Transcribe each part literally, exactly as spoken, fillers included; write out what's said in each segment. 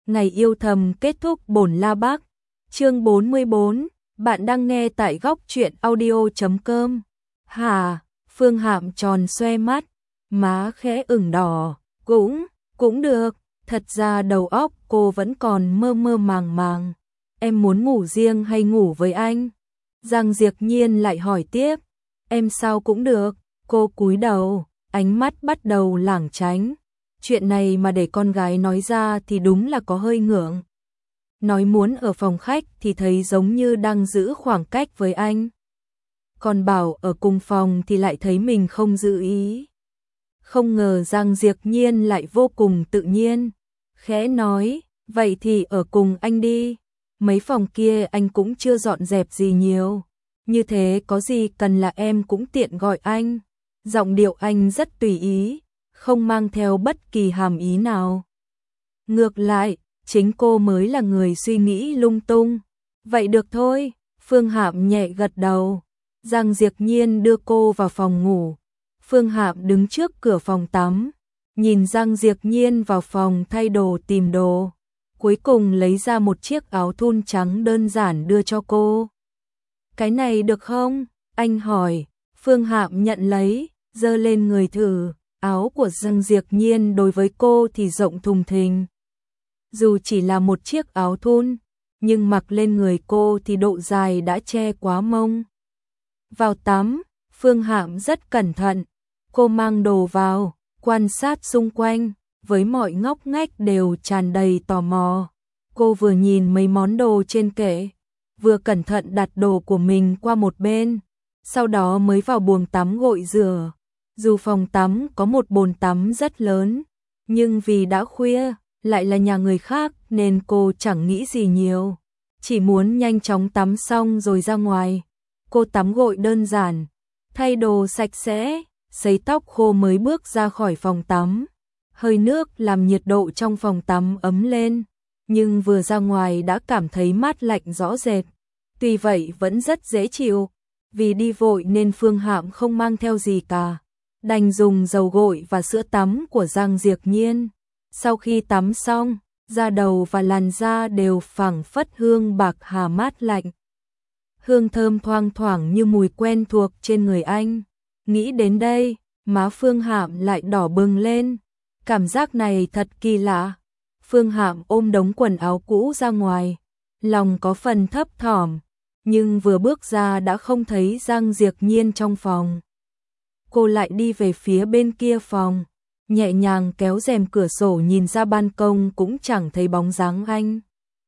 Ngày yêu thầm kết thúc bổn la bác. Chương bốn mươi bốn, bạn đang nghe tại góc truyện audio chấm com. Hà, Phương Hạm tròn xoe mắt, má khẽ ửng đỏ, cũng, cũng được, thật ra đầu óc cô vẫn còn mơ mơ màng màng. Em muốn ngủ riêng hay ngủ với anh? Giang Diệp Nhiên lại hỏi tiếp. Em sao cũng được, cô cúi đầu, ánh mắt bắt đầu lảng tránh. Chuyện này mà để con gái nói ra thì đúng là có hơi ngượng. Nói muốn ở phòng khách thì thấy giống như đang giữ khoảng cách với anh. Còn bảo ở cùng phòng thì lại thấy mình không giữ ý. Không ngờ Giang Diệp Nhiên lại vô cùng tự nhiên. Khẽ nói, vậy thì ở cùng anh đi. Mấy phòng kia anh cũng chưa dọn dẹp gì nhiều. Như thế có gì cần là em cũng tiện gọi anh. Giọng điệu anh rất tùy ý, không mang theo bất kỳ hàm ý nào. Ngược lại, chính cô mới là người suy nghĩ lung tung. Vậy được thôi, Phương Hạm nhẹ gật đầu. Giang Diệp Nhiên đưa cô vào phòng ngủ. Phương Hạm đứng trước cửa phòng tắm, nhìn Giang Diệp Nhiên vào phòng thay đồ tìm đồ. Cuối cùng lấy ra một chiếc áo thun trắng đơn giản đưa cho cô. Cái này được không? Anh hỏi. Phương Hạm nhận lấy, giơ lên người thử. Áo của Giang Diệp Nhiên đối với cô thì rộng thùng thình. Dù chỉ là một chiếc áo thun, nhưng mặc lên người cô thì độ dài đã che quá mông. Vào tắm, Phương Hạm rất cẩn thận. Cô mang đồ vào, quan sát xung quanh, với mọi ngóc ngách đều tràn đầy tò mò. Cô vừa nhìn mấy món đồ trên kệ, vừa cẩn thận đặt đồ của mình qua một bên, sau đó mới vào buồng tắm gội rửa. Dù phòng tắm có một bồn tắm rất lớn, nhưng vì đã khuya, lại là nhà người khác nên cô chẳng nghĩ gì nhiều. Chỉ muốn nhanh chóng tắm xong rồi ra ngoài. Cô tắm gội đơn giản, thay đồ sạch sẽ, sấy tóc khô mới bước ra khỏi phòng tắm. Hơi nước làm nhiệt độ trong phòng tắm ấm lên, nhưng vừa ra ngoài đã cảm thấy mát lạnh rõ rệt. Tuy vậy vẫn rất dễ chịu, vì đi vội nên Phương Hạm không mang theo gì cả. Đành dùng dầu gội và sữa tắm của Giang Diệp Nhiên. Sau khi tắm xong, da đầu và làn da đều phảng phất hương bạc hà mát lạnh. Hương thơm thoang thoảng như mùi quen thuộc trên người anh. Nghĩ đến đây, má Phương Hạm lại đỏ bừng lên. Cảm giác này thật kỳ lạ. Phương Hạm ôm đống quần áo cũ ra ngoài, lòng có phần thấp thỏm, nhưng vừa bước ra đã không thấy Giang Diệp Nhiên trong phòng. Cô lại đi về phía bên kia phòng, nhẹ nhàng kéo rèm cửa sổ nhìn ra ban công cũng chẳng thấy bóng dáng anh.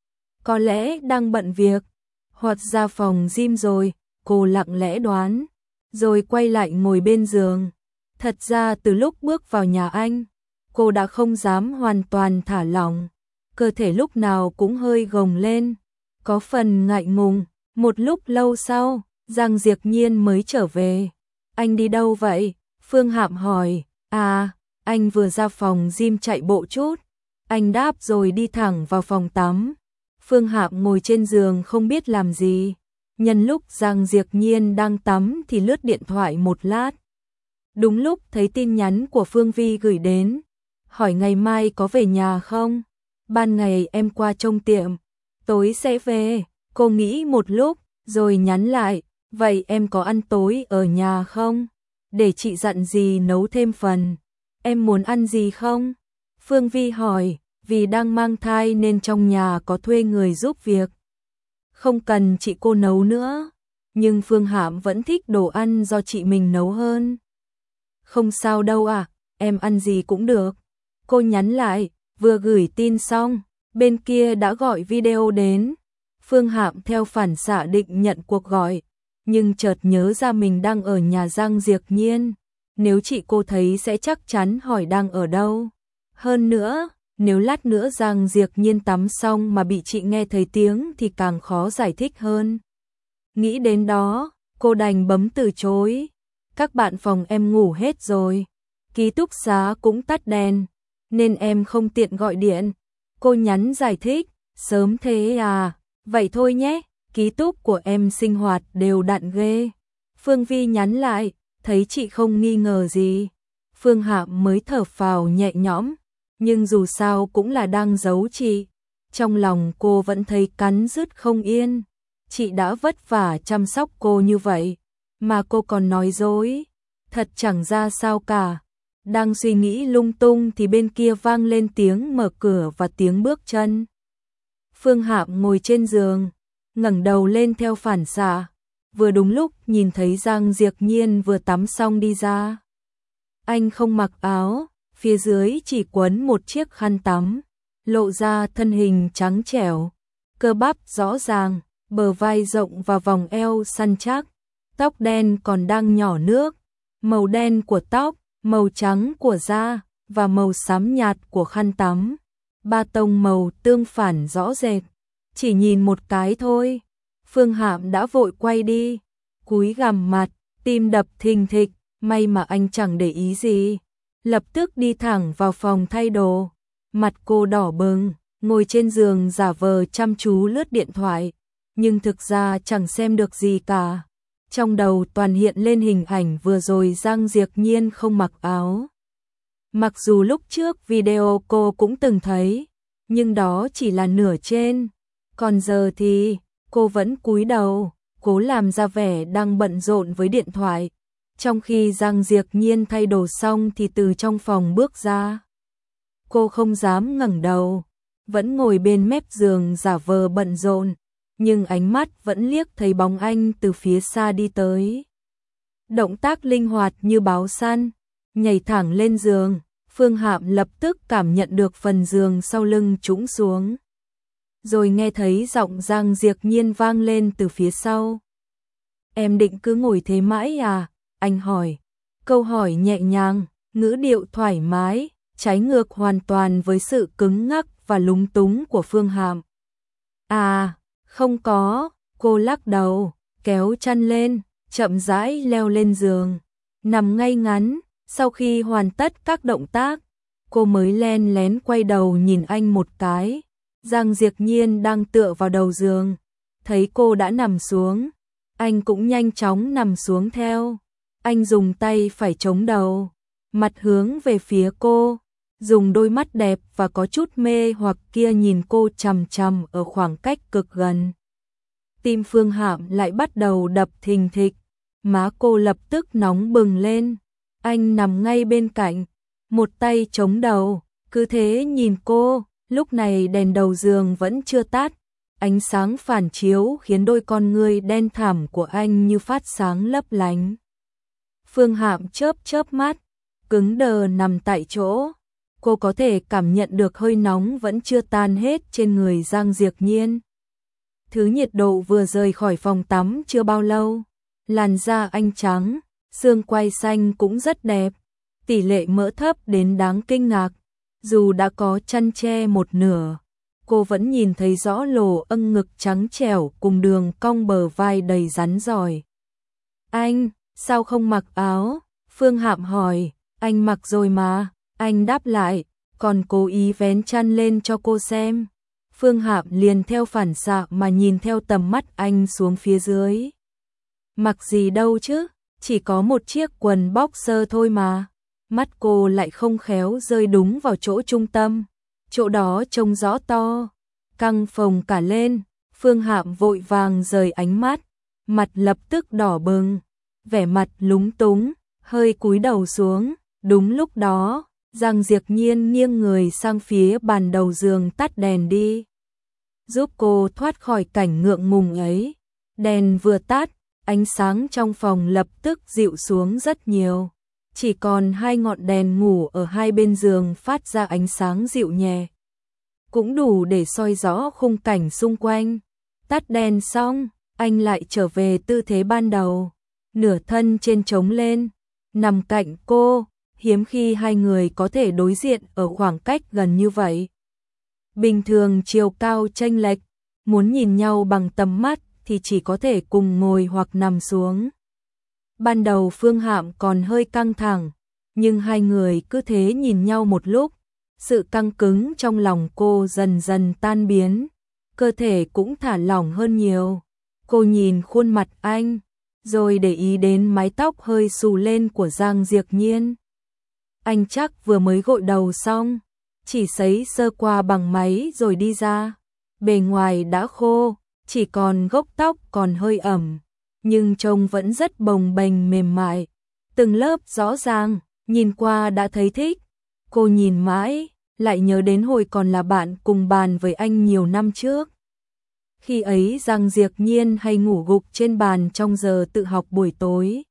Có lẽ đang bận việc, hoặc ra phòng gym rồi, cô lặng lẽ đoán, rồi quay lại ngồi bên giường. Thật ra từ lúc bước vào nhà anh, cô đã không dám hoàn toàn thả lỏng, cơ thể lúc nào cũng hơi gồng lên, có phần ngại ngùng. Một lúc lâu sau, Giang Diệp Nhiên mới trở về. Anh đi đâu vậy? Phương Hạm hỏi. À, anh vừa ra phòng gym chạy bộ chút. Anh đáp rồi đi thẳng vào phòng tắm. Phương Hạm ngồi trên giường không biết làm gì. Nhân lúc Giang Diệp Nhiên đang tắm thì lướt điện thoại một lát. Đúng lúc thấy tin nhắn của Phương Vi gửi đến. Hỏi ngày mai có về nhà không? Ban ngày em qua trông tiệm, tối sẽ về. Cô nghĩ một lúc, rồi nhắn lại. Vậy em có ăn tối ở nhà không? Để chị dặn gì nấu thêm phần. Em muốn ăn gì không? Phương Vi hỏi, vì đang mang thai nên trong nhà có thuê người giúp việc. Không cần chị cô nấu nữa. Nhưng Phương Hạm vẫn thích đồ ăn do chị mình nấu hơn. Không sao đâu à, em ăn gì cũng được. Cô nhắn lại, vừa gửi tin xong, bên kia đã gọi video đến. Phương Hạm theo phản xạ định nhận cuộc gọi, nhưng chợt nhớ ra mình đang ở nhà Giang Diệp Nhiên. Nếu chị cô thấy sẽ chắc chắn hỏi đang ở đâu. Hơn nữa, nếu lát nữa Giang Diệp Nhiên tắm xong mà bị chị nghe thấy tiếng thì càng khó giải thích hơn. Nghĩ đến đó, cô đành bấm từ chối. Các bạn phòng em ngủ hết rồi. Ký túc xá cũng tắt đèn, nên em không tiện gọi điện. Cô nhắn giải thích, sớm thế à, vậy thôi nhé, ký túc của em sinh hoạt đều đặn ghê. Phương Vi nhắn lại, thấy chị không nghi ngờ gì. Phương Hạm mới thở phào nhẹ nhõm, nhưng dù sao cũng là đang giấu chị. Trong lòng cô vẫn thấy cắn rứt không yên. Chị đã vất vả chăm sóc cô như vậy, mà cô còn nói dối, thật chẳng ra sao cả. Đang suy nghĩ lung tung thì bên kia vang lên tiếng mở cửa và tiếng bước chân. Phương Hạm ngồi trên giường, ngẩng đầu lên theo phản xạ, vừa đúng lúc nhìn thấy Giang Diệp Nhiên vừa tắm xong đi ra. Anh không mặc áo, phía dưới chỉ quấn một chiếc khăn tắm, lộ ra thân hình trắng trẻo, cơ bắp rõ ràng, bờ vai rộng và vòng eo săn chắc, tóc đen còn đang nhỏ nước, màu đen của tóc, màu trắng của da và màu xám nhạt của khăn tắm, ba tông màu tương phản rõ rệt. Chỉ nhìn một cái thôi, Phương Hạm đã vội quay đi, cúi gằm mặt, tim đập thình thịch, may mà anh chẳng để ý gì. Lập tức đi thẳng vào phòng thay đồ, mặt cô đỏ bừng, ngồi trên giường giả vờ chăm chú lướt điện thoại, nhưng thực ra chẳng xem được gì cả. Trong đầu toàn hiện lên hình ảnh vừa rồi Giang Diệp Nhiên không mặc áo. Mặc dù lúc trước video cô cũng từng thấy, nhưng đó chỉ là nửa trên. Còn giờ thì, cô vẫn cúi đầu, cố làm ra vẻ đang bận rộn với điện thoại. Trong khi Giang Diệp Nhiên thay đồ xong thì từ trong phòng bước ra. Cô không dám ngẩng đầu, vẫn ngồi bên mép giường giả vờ bận rộn, nhưng ánh mắt vẫn liếc thấy bóng anh từ phía xa đi tới. Động tác linh hoạt như báo săn, nhảy thẳng lên giường, Phương Hạm lập tức cảm nhận được phần giường sau lưng trũng xuống. Rồi nghe thấy giọng Giang Diệp Nhiên vang lên từ phía sau. Em định cứ ngồi thế mãi à? Anh hỏi. Câu hỏi nhẹ nhàng, ngữ điệu thoải mái, trái ngược hoàn toàn với sự cứng ngắc và lúng túng của Phương Hạm. À, không có, cô lắc đầu, kéo chăn lên, chậm rãi leo lên giường, nằm ngay ngắn. Sau khi hoàn tất các động tác, cô mới len lén quay đầu nhìn anh một cái. Giang Diệp Nhiên đang tựa vào đầu giường, thấy cô đã nằm xuống, anh cũng nhanh chóng nằm xuống theo. Anh dùng tay phải chống đầu, mặt hướng về phía cô, dùng đôi mắt đẹp và có chút mê hoặc kia nhìn cô chằm chằm ở khoảng cách cực gần. Tim Phương Hạm lại bắt đầu đập thình thịch, má cô lập tức nóng bừng lên. Anh nằm ngay bên cạnh, một tay chống đầu, cứ thế nhìn cô. Lúc này đèn đầu giường vẫn chưa tắt, ánh sáng phản chiếu khiến đôi con ngươi đen thẳm của anh như phát sáng lấp lánh. Phương Hạm chớp chớp mắt, cứng đờ nằm tại chỗ. Cô có thể cảm nhận được hơi nóng vẫn chưa tan hết trên người Giang Diệp Nhiên. Thứ nhiệt độ vừa rời khỏi phòng tắm chưa bao lâu, làn da anh trắng, xương quai xanh cũng rất đẹp, tỷ lệ mỡ thấp đến đáng kinh ngạc. Dù đã có chăn che một nửa, cô vẫn nhìn thấy rõ lồ âng ngực trắng trẻo cùng đường cong bờ vai đầy rắn giỏi. Anh, sao không mặc áo? Phương Hạm hỏi. Anh mặc rồi mà, anh đáp lại, còn cố ý vén chăn lên cho cô xem. Phương Hạm liền theo phản xạ mà nhìn theo tầm mắt anh xuống phía dưới. Mặc gì đâu chứ, chỉ có một chiếc quần boxer thôi mà. Mắt cô lại không khéo rơi đúng vào chỗ trung tâm, chỗ đó trông rõ to, căng phồng cả lên. Phương Hạm vội vàng rời ánh mắt, mặt lập tức đỏ bừng, vẻ mặt lúng túng, hơi cúi đầu xuống. Đúng lúc đó, Giang Diệp Nhiên nghiêng người sang phía bàn đầu giường tắt đèn đi, giúp cô thoát khỏi cảnh ngượng ngùng ấy. Đèn vừa tắt, ánh sáng trong phòng lập tức dịu xuống rất nhiều. Chỉ còn hai ngọn đèn ngủ ở hai bên giường phát ra ánh sáng dịu nhẹ, cũng đủ để soi rõ khung cảnh xung quanh. Tắt đèn xong, anh lại trở về tư thế ban đầu, nửa thân trên trống lên, nằm cạnh cô, hiếm khi hai người có thể đối diện ở khoảng cách gần như vậy. Bình thường chiều cao chênh lệch, muốn nhìn nhau bằng tầm mắt thì chỉ có thể cùng ngồi hoặc nằm xuống. Ban đầu Phương Hạm còn hơi căng thẳng, nhưng hai người cứ thế nhìn nhau một lúc, sự căng cứng trong lòng cô dần dần tan biến, cơ thể cũng thả lỏng hơn nhiều. Cô nhìn khuôn mặt anh, rồi để ý đến mái tóc hơi xù lên của Giang Diệp Nhiên. Anh chắc vừa mới gội đầu xong, chỉ sấy sơ qua bằng máy rồi đi ra. bề ngoài đã khô, chỉ còn gốc tóc còn hơi ẩm, nhưng trông vẫn rất bồng bềnh mềm mại, từng lớp rõ ràng, nhìn qua đã thấy thích. Cô nhìn mãi, lại nhớ đến hồi còn là bạn cùng bàn với anh nhiều năm trước. Khi ấy Giang Diệp Nhiên hay ngủ gục trên bàn trong giờ tự học buổi tối.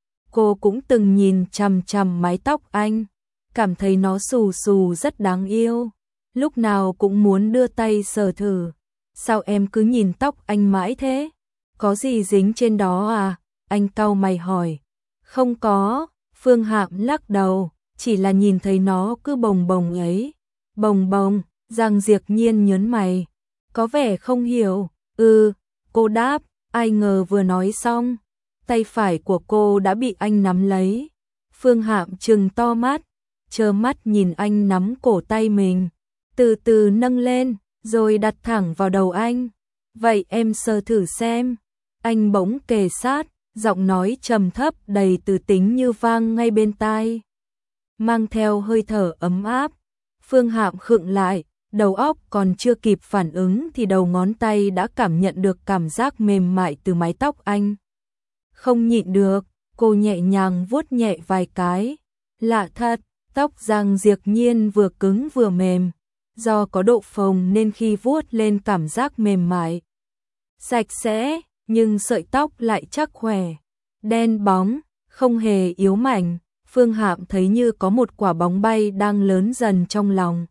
Cô cũng từng nhìn chằm chằm mái tóc anh, cảm thấy nó xù xù rất đáng yêu, lúc nào cũng muốn đưa tay sờ thử. Sao em cứ nhìn tóc anh mãi thế? Có gì dính trên đó à? Anh cau mày hỏi. Không có, Phương Hạm lắc đầu, chỉ là nhìn thấy nó cứ bồng bồng ấy. Bồng bồng, Giang Diệp Nhiên nhớn mày, có vẻ không hiểu. Ừ, cô đáp, ai ngờ vừa nói xong, tay phải của cô đã bị anh nắm lấy. Phương Hạm trừng to mắt, trơ mắt nhìn anh nắm cổ tay mình, từ từ nâng lên, rồi đặt thẳng vào đầu anh. Vậy em sờ thử xem. Anh bỗng kề sát, giọng nói trầm thấp đầy từ tính như vang ngay bên tai, mang theo hơi thở ấm áp. Phương Hạm khựng lại, đầu óc còn chưa kịp phản ứng thì đầu ngón tay đã cảm nhận được cảm giác mềm mại từ mái tóc anh. Không nhịn được, cô nhẹ nhàng vuốt nhẹ vài cái. Lạ thật, tóc Giang Diệp Nhiên vừa cứng vừa mềm, do có độ phồng nên khi vuốt lên cảm giác mềm mại, sạch sẽ, nhưng sợi tóc lại chắc khỏe, đen bóng, không hề yếu mảnh. Phương Hạm thấy như có một quả bóng bay đang lớn dần trong lòng.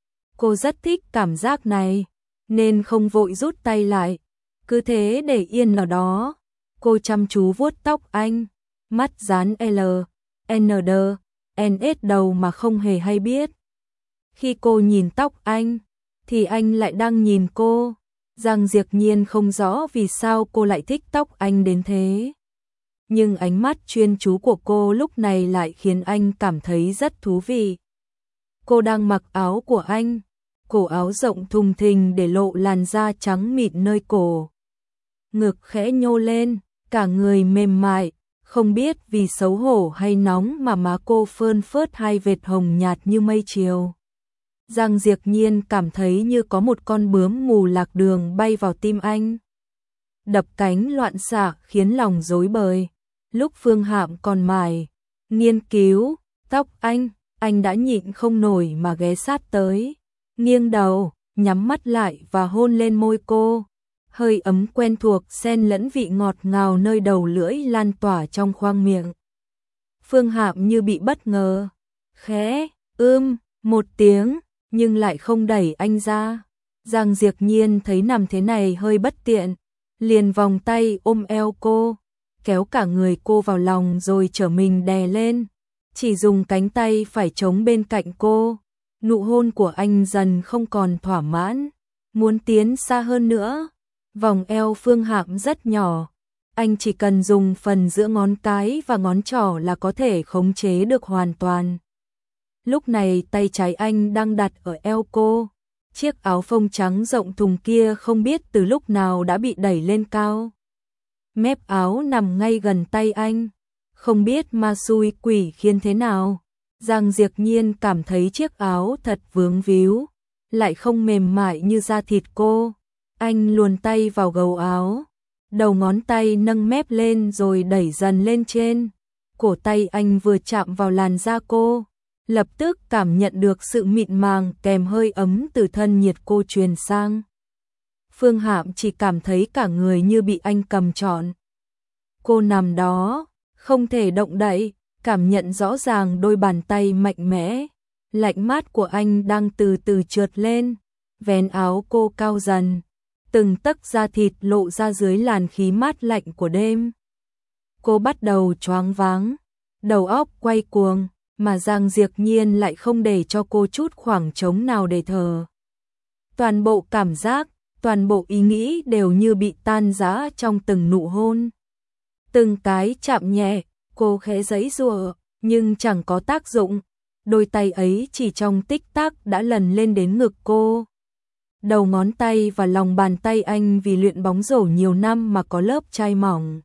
Cô rất thích cảm giác này, nên không vội rút tay lại, cứ thế để yên ở đó. Cô chăm chú vuốt tóc anh, mắt dán L, N D, N S đầu mà không hề hay biết. Khi cô nhìn tóc anh, thì anh lại đang nhìn cô. Giang Diệp Nhiên không rõ vì sao cô lại thích tóc anh đến thế, nhưng ánh mắt chuyên chú của cô lúc này lại khiến anh cảm thấy rất thú vị. Cô đang mặc áo của anh, cổ áo rộng thùng thình để lộ làn da trắng mịn nơi cổ. Ngực khẽ nhô lên, cả người mềm mại, không biết vì xấu hổ hay nóng mà má cô phơn phớt hai vệt hồng nhạt như mây chiều. Giang Diệp Nhiên cảm thấy như có một con bướm mù lạc đường bay vào tim anh, đập cánh loạn xạ khiến lòng rối bời. Lúc Phương Hạm còn mải nghiên cứu tóc anh, anh đã nhịn không nổi mà ghé sát tới, nghiêng đầu, nhắm mắt lại và hôn lên môi cô. Hơi ấm quen thuộc xen lẫn vị ngọt ngào nơi đầu lưỡi lan tỏa trong khoang miệng. Phương Hạm như bị bất ngờ, khẽ ưm một tiếng, nhưng lại không đẩy anh ra. Giang Diệp Nhiên thấy nằm thế này hơi bất tiện, liền vòng tay ôm eo cô, kéo cả người cô vào lòng rồi trở mình đè lên, chỉ dùng cánh tay phải chống bên cạnh cô. Nụ hôn của anh dần không còn thỏa mãn, muốn tiến xa hơn nữa. Vòng eo Phương Hạm rất nhỏ, anh chỉ cần dùng phần giữa ngón cái và ngón trỏ là có thể khống chế được hoàn toàn. Lúc này tay trái anh đang đặt ở eo cô, chiếc áo phông trắng rộng thùng kia không biết từ lúc nào đã bị đẩy lên cao. Mép áo nằm ngay gần tay anh, không biết ma xui quỷ khiến thế nào. Giang Diệp Nhiên cảm thấy chiếc áo thật vướng víu, lại không mềm mại như da thịt cô. Anh luồn tay vào gấu áo, đầu ngón tay nâng mép lên rồi đẩy dần lên trên. Cổ tay anh vừa chạm vào làn da cô, lập tức cảm nhận được sự mịn màng kèm hơi ấm từ thân nhiệt cô truyền sang. Phương Hạm chỉ cảm thấy cả người như bị anh cầm trọn. Cô nằm đó, không thể động đậy, cảm nhận rõ ràng đôi bàn tay mạnh mẽ, lạnh mát của anh đang từ từ trượt lên, vén áo cô cao dần, từng tấc da thịt lộ ra dưới làn khí mát lạnh của đêm. Cô bắt đầu choáng váng, đầu óc quay cuồng, mà Giang Diệp Nhiên lại không để cho cô chút khoảng trống nào để thở. Toàn bộ cảm giác, toàn bộ ý nghĩ đều như bị tan rã trong từng nụ hôn. Từng cái chạm nhẹ, cô khẽ giãy giụa, nhưng chẳng có tác dụng. Đôi tay ấy chỉ trong tích tắc đã lần lên đến ngực cô. Đầu ngón tay và lòng bàn tay anh vì luyện bóng rổ nhiều năm mà có lớp chai mỏng,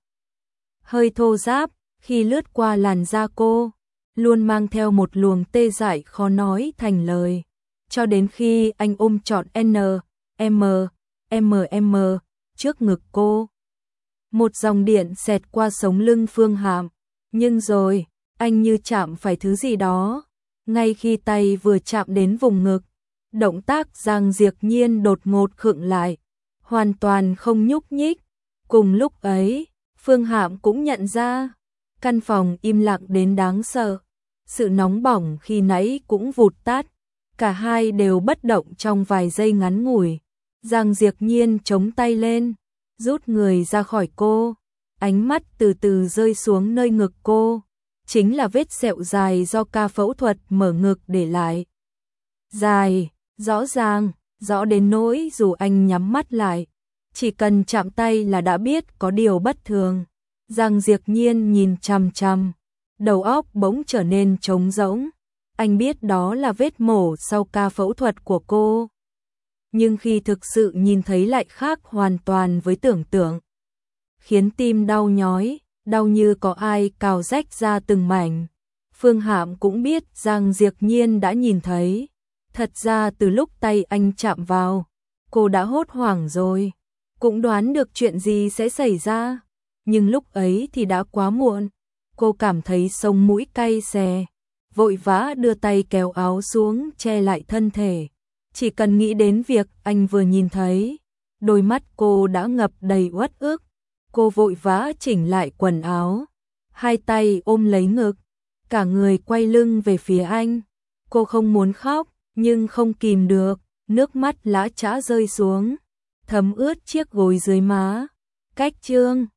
hơi thô ráp, khi lướt qua làn da cô, luôn mang theo một luồng tê dại khó nói thành lời. Cho đến khi anh ôm trọn N, M, mm trước ngực cô. Một dòng điện xẹt qua sống lưng Phương Hạm, nhưng rồi, anh như chạm phải thứ gì đó. Ngay khi tay vừa chạm đến vùng ngực, động tác Giang Diệp Nhiên đột ngột khựng lại, hoàn toàn không nhúc nhích. Cùng lúc ấy, Phương Hạm cũng nhận ra, căn phòng im lặng đến đáng sợ. Sự nóng bỏng khi nãy cũng vụt tắt, cả hai đều bất động trong vài giây ngắn ngủi. Giang Diệp Nhiên chống tay lên, rút người ra khỏi cô, ánh mắt từ từ rơi xuống nơi ngực cô, chính là vết sẹo dài do ca phẫu thuật mở ngực để lại. Dài, rõ ràng, rõ đến nỗi dù anh nhắm mắt lại, chỉ cần chạm tay là đã biết có điều bất thường. Giang Diệp Nhiên nhìn chằm chằm, đầu óc bỗng trở nên trống rỗng. Anh biết đó là vết mổ sau ca phẫu thuật của cô, nhưng khi thực sự nhìn thấy lại khác hoàn toàn với tưởng tượng, khiến tim đau nhói, đau như có ai cào rách ra từng mảnh. Phương Hạm cũng biết Giang Diệp Nhiên đã nhìn thấy. Thật ra từ lúc tay anh chạm vào, cô đã hốt hoảng rồi, cũng đoán được chuyện gì sẽ xảy ra, nhưng lúc ấy thì đã quá muộn. Cô cảm thấy sống mũi cay xè, vội vã đưa tay kéo áo xuống che lại thân thể. Chỉ cần nghĩ đến việc anh vừa nhìn thấy, đôi mắt cô đã ngập đầy uất ức. Cô vội vã chỉnh lại quần áo, hai tay ôm lấy ngực, cả người quay lưng về phía anh. Cô không muốn khóc, nhưng không kìm được, nước mắt lã chã rơi xuống, thấm ướt chiếc gối dưới má. Cách chương